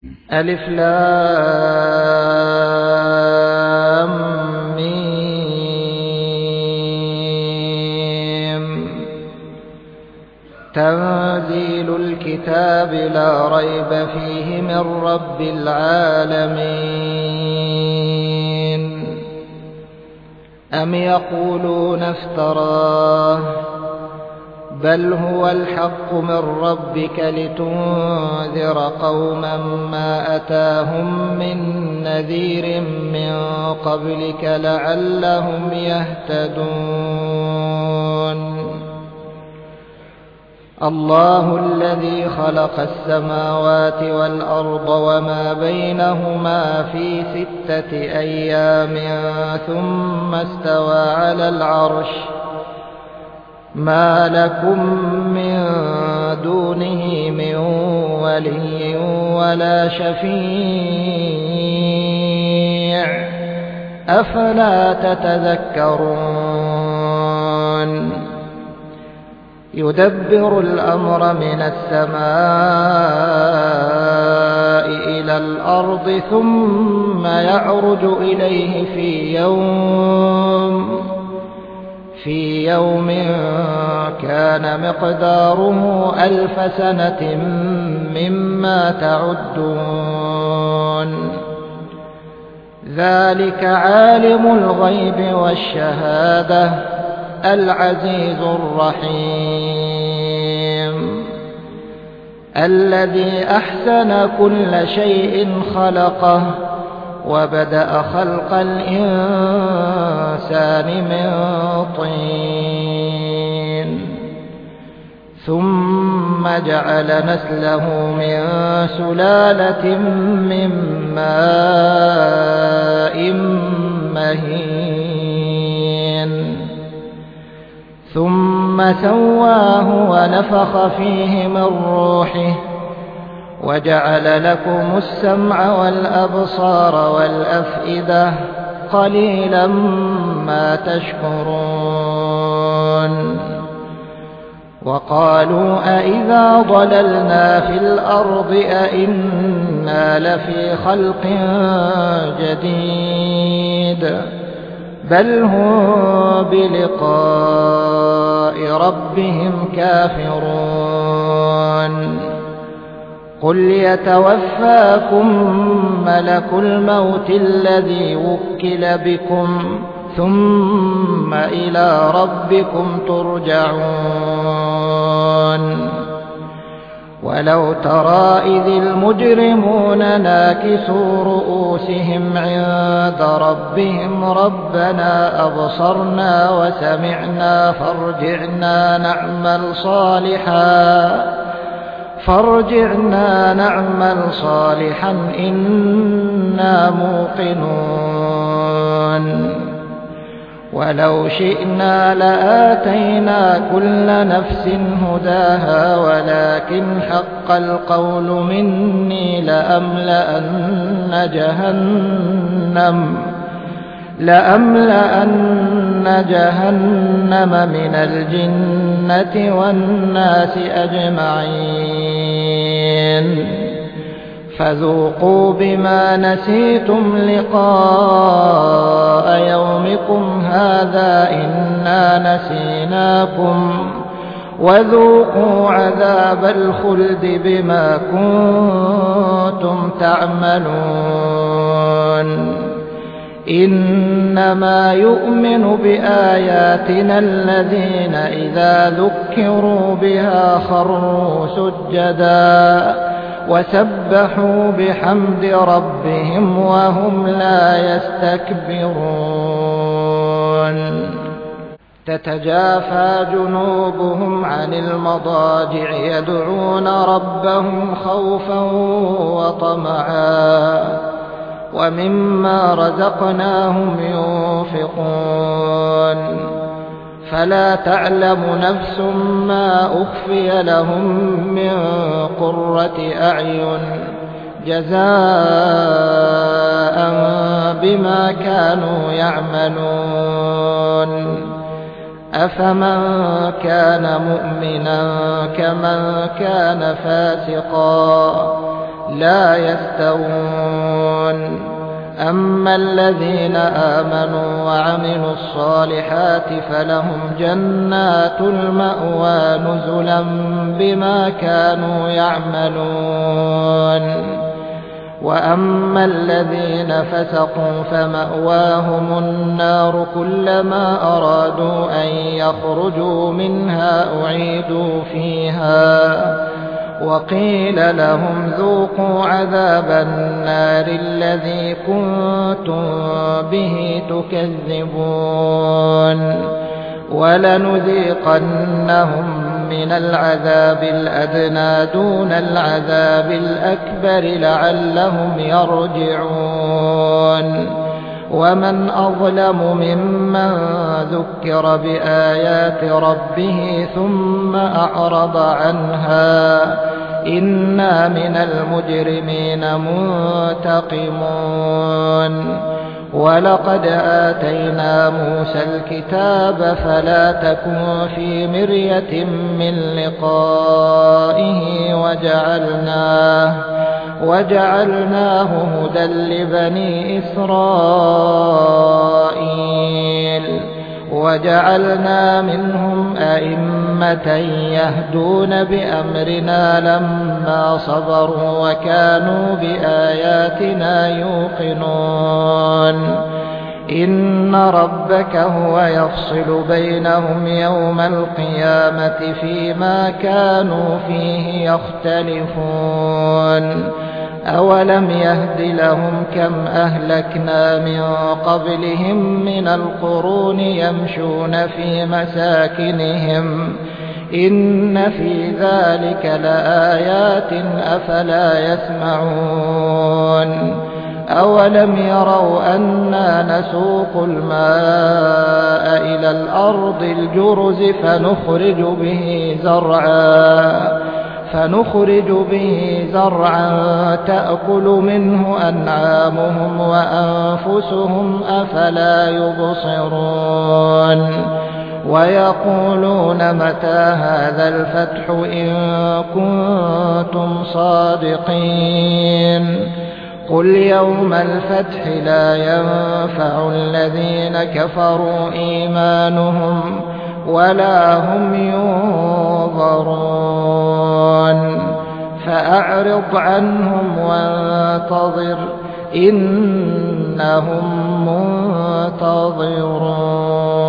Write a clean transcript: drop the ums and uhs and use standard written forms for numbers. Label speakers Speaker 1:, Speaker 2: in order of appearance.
Speaker 1: ألف لام ميم. تنزيل الكتاب لا ريب فيه من رب العالمين. أم يقولون افتراه بل هو الحق من ربك لتنذر قوما ما أتاهم من نذير من قبلك لعلهم يهتدون. الله الذي خلق السماوات والأرض وما بينهما في 6 أيام ثم استوى على العرش ما لكم من دونه من ولي ولا شفيع أفلا تتذكرون. يدبر الأمر من السماء إلى الأرض ثم يعرج إليه في يوم كان مقداره 1000 سنة مما تعدون. ذلك عالم الغيب والشهادة العزيز الرحيم الذي أحسن كل شيء خلقه وبدأ خلق الإنسان من طين ثم جعل نسله من سلالة من ماء مهين ثم سواه ونفخ فيه من روحه وجعل لكم السمع والأبصار والأفئدة قليلا ما تشكرون. وقالوا أإذا ضللنا في الأرض أإنا لفي خلق جديد بل هم بلقاء ربهم كافرون. قل يتوفاكم ملك الموت الذي وكل بكم ثم إلى ربكم ترجعون. ولو ترى إذ المجرمون ناكسوا رؤوسهم عند ربهم ربنا أبصرنا وسمعنا فارجعنا نعمل صالحا إنا موقنون. ولو شئنا لآتينا كل نفس هداها ولكن حق القول مني لأملأن جهنم من الجنة والناس أجمعين فذوقوا بما نسيتم لقاء يومكم هذا إنا نسيناكم وذوقوا عذاب الخلد بما كنتم تعملون. إنما يؤمن بآياتنا الذين إذا ذكروا بها خروا سجدا وسبحوا بحمد ربهم وهم لا يستكبرون. تتجافى جنوبهم عن المضاجع يدعون ربهم خوفا وطمعا ومما رزقناهم ينفقون. فلا تعلم نفس ما أخفي لهم من قرة أعين جزاء بما كانوا يعملون. أفمن كان مؤمنا كمن كان فاسقا لا يستوون. أما الذين آمنوا وعملوا الصالحات فلهم جنات المأوى نزلا بما كانوا يعملون. وأما الذين فسقوا فمأواهم النار كلما أرادوا أن يخرجوا منها أعيدوا فيها وقيل لهم ذوقوا عذاب النار الذي كنتم به تكذبون. ولنذيقنهم من العذاب الأدنى دون العذاب الأكبر لعلهم يرجعون. ومن أظلم ممن ذكر بآيات ربه ثم أعرض عنها إنا من المجرمين منتقمون. ولقد آتينا موسى الكتاب فلا تكن في مرية من لقائه وجعلناه هدى لبني إسرائيل وجعلنا منهم أئمة يهدون بأمرنا لما صبروا وكانوا بآياتنا يوقنون. إن ربك هو يفصل بينهم يوم القيامة فيما كانوا فيه يختلفون. أولم يهد لهم كم أهلكنا من قبلهم من القرون يمشون في مساكنهم إن في ذلك لآيات أفلا يسمعون. أولم يروا أنا نسوق الماء إلى الأرض الجرز فنخرج به زرعا تأكل منه أنعامهم وأنفسهم أفلا يبصرون. ويقولون متى هذا الفتح إن كنتم صادقين. قل يوم الفتح لا ينفع الذين كفروا إيمانهم ولا هم ينظرون. فأعرض عنهم وانتظر إنهم منتظرون.